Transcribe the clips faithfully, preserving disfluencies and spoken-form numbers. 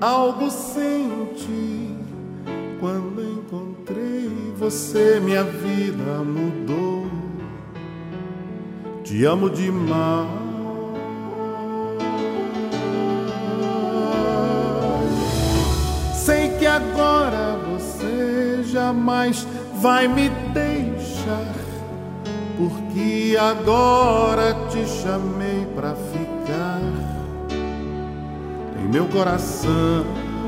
algo senti. Quando encontrei você, minha vida mudou. Te amo demais. Sei que agora você jamais vai me deixar, porque agora te chamei pra ficar em meu coração.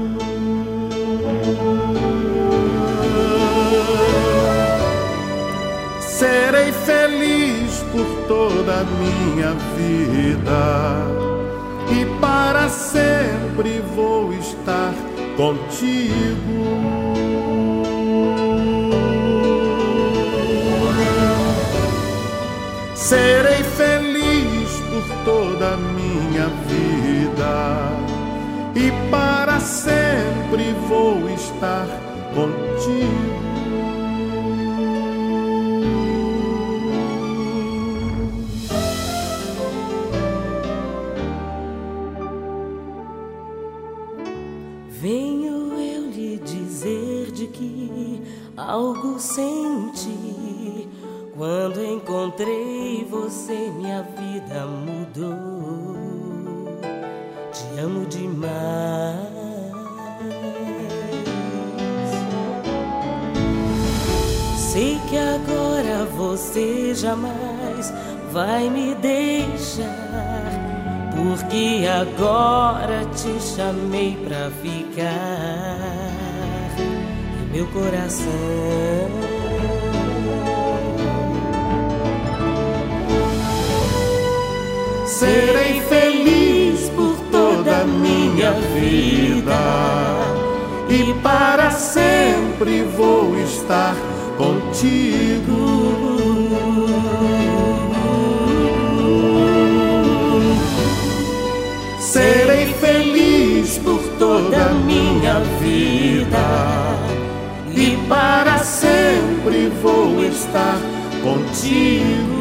Serei feliz por toda a minha vida e para sempre vou estar contigo. Serei feliz por toda a minha vida e para sempre vou estar contigo. Venho eu lhe dizer de que algo senti. Quando encontrei você, minha vida mudou. Te amo demais. Sei que agora você jamais vai me deixar, porque agora te chamei pra ficar em meu coração. Serei feliz por toda a minha vida e para sempre vou estar contigo. Serei feliz por toda a minha vida e para sempre vou estar contigo.